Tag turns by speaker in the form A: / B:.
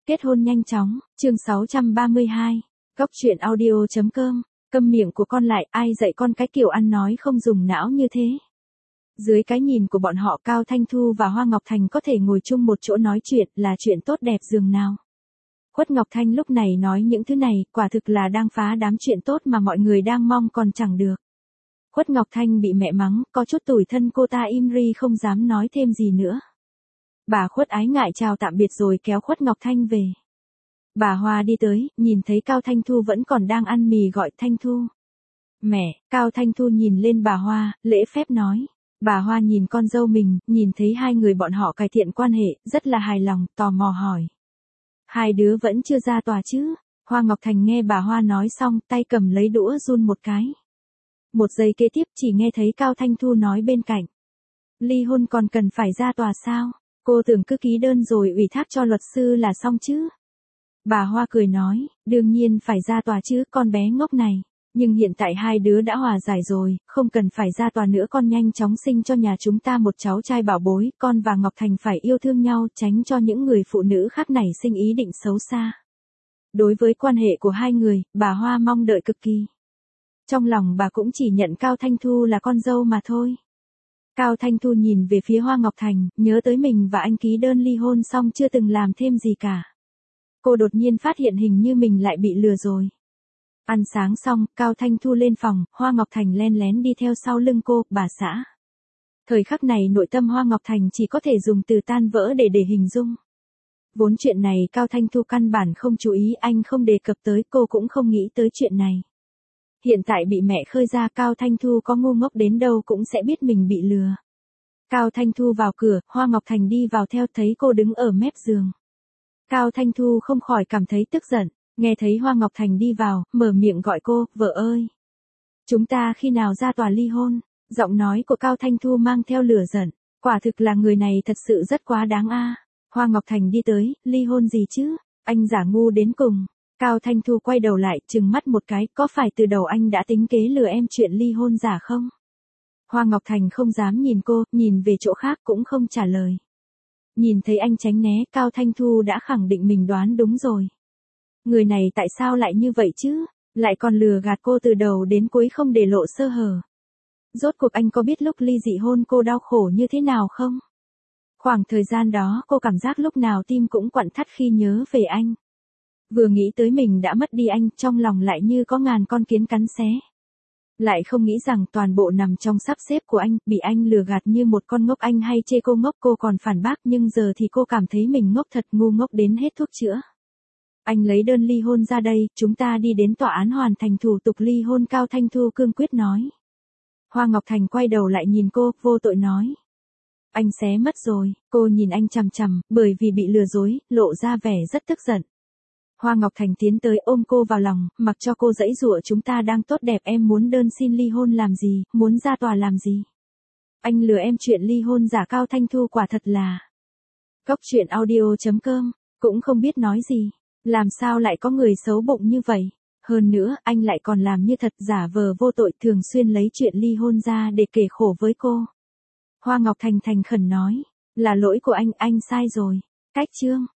A: Kết hôn nhanh chóng, chương 632. Góc truyện audio.com. Câm miệng của con lại, ai dạy con cái kiểu ăn nói không dùng não như thế. Dưới cái nhìn của bọn họ, Cao Thanh Thu và Hoa Ngọc Thành có thể ngồi chung một chỗ nói chuyện là chuyện tốt đẹp dường nào. Khuất Ngọc Thanh lúc này nói những thứ này, quả thực là đang phá đám chuyện tốt mà mọi người đang mong còn chẳng được. Khuất Ngọc Thanh bị mẹ mắng, có chút tủi thân, cô ta im ri không dám nói thêm gì nữa. Bà Khuất ái ngại chào tạm biệt rồi kéo Khuất Ngọc Thanh về. Bà Hoa đi tới, nhìn thấy Cao Thanh Thu vẫn còn đang ăn mì gọi Thanh Thu. Mẹ, Cao Thanh Thu nhìn lên bà Hoa, lễ phép nói. Bà Hoa nhìn con dâu mình, nhìn thấy hai người bọn họ cải thiện quan hệ, rất là hài lòng, tò mò hỏi. Hai đứa vẫn chưa ra tòa chứ? Hoa Ngọc Thành nghe bà Hoa nói xong, tay cầm lấy đũa run một cái. Một giây kế tiếp chỉ nghe thấy Cao Thanh Thu nói bên cạnh. Ly hôn còn cần phải ra tòa sao? Cô tưởng cứ ký đơn rồi ủy thác cho luật sư là xong chứ? Bà Hoa cười nói, đương nhiên phải ra tòa chứ, con bé ngốc này. Nhưng hiện tại hai đứa đã hòa giải rồi, không cần phải ra tòa nữa, con nhanh chóng sinh cho nhà chúng ta một cháu trai bảo bối, con và Ngọc Thành phải yêu thương nhau, tránh cho những người phụ nữ khác nảy sinh ý định xấu xa. Đối với quan hệ của hai người, bà Hoa mong đợi cực kỳ. Trong lòng bà cũng chỉ nhận Cao Thanh Thu là con dâu mà thôi. Cao Thanh Thu nhìn về phía Hoa Ngọc Thành, nhớ tới mình và anh ký đơn ly hôn xong chưa từng làm thêm gì cả. Cô đột nhiên phát hiện hình như mình lại bị lừa rồi. Ăn sáng xong, Cao Thanh Thu lên phòng, Hoa Ngọc Thành len lén đi theo sau lưng cô, bà xã. Thời khắc này nội tâm Hoa Ngọc Thành chỉ có thể dùng từ tan vỡ để hình dung. Vốn chuyện này Cao Thanh Thu căn bản không chú ý, anh không đề cập tới, cô cũng không nghĩ tới chuyện này. Hiện tại bị mẹ khơi ra, Cao Thanh Thu có ngu ngốc đến đâu cũng sẽ biết mình bị lừa. Cao Thanh Thu vào cửa, Hoa Ngọc Thành đi vào theo, thấy cô đứng ở mép giường. Cao Thanh Thu không khỏi cảm thấy tức giận, nghe thấy Hoa Ngọc Thành đi vào, mở miệng gọi cô, vợ ơi. Chúng ta khi nào ra tòa ly hôn? Giọng nói của Cao Thanh Thu mang theo lửa giận, quả thực là người này thật sự rất quá đáng a. Hoa Ngọc Thành đi tới, ly hôn gì chứ? Anh giả ngu đến cùng. Cao Thanh Thu quay đầu lại, trừng mắt một cái, có phải từ đầu anh đã tính kế lừa em chuyện ly hôn giả không? Hoa Ngọc Thành không dám nhìn cô, nhìn về chỗ khác cũng không trả lời. Nhìn thấy anh tránh né, Cao Thanh Thu đã khẳng định mình đoán đúng rồi. Người này tại sao lại như vậy chứ? Lại còn lừa gạt cô từ đầu đến cuối không để lộ sơ hở. Rốt cuộc anh có biết lúc ly dị hôn cô đau khổ như thế nào không? Khoảng thời gian đó cô cảm giác lúc nào tim cũng quặn thắt khi nhớ về anh. Vừa nghĩ tới mình đã mất đi anh, trong lòng lại như có ngàn con kiến cắn xé. Lại không nghĩ rằng toàn bộ nằm trong sắp xếp của anh, bị anh lừa gạt như một con ngốc. Anh hay chê cô ngốc, cô còn phản bác, nhưng giờ thì cô cảm thấy mình ngốc thật, ngu ngốc đến hết thuốc chữa. Anh lấy đơn ly hôn ra đây, chúng ta đi đến tòa án hoàn thành thủ tục ly hôn, Cao Thanh Thu cương quyết nói. Hoa Ngọc Thành quay đầu lại nhìn cô, vô tội nói. Anh xé mất rồi, cô nhìn anh chằm chằm, bởi vì bị lừa dối, lộ ra vẻ rất tức giận. Hoa Ngọc Thành tiến tới ôm cô vào lòng, mặc cho cô giãy giụa, chúng ta đang tốt đẹp, em muốn đơn xin ly hôn làm gì, muốn ra tòa làm gì? Anh lừa em chuyện ly hôn giả. Cao Thanh Thu quả thật là. Góc truyện audio.com, cũng không biết nói gì, làm sao lại có người xấu bụng như vậy? Hơn nữa, anh lại còn làm như thật, giả vờ vô tội, thường xuyên lấy chuyện ly hôn ra để kể khổ với cô. Hoa Ngọc Thành thành khẩn nói, là lỗi của anh sai rồi. Cách chương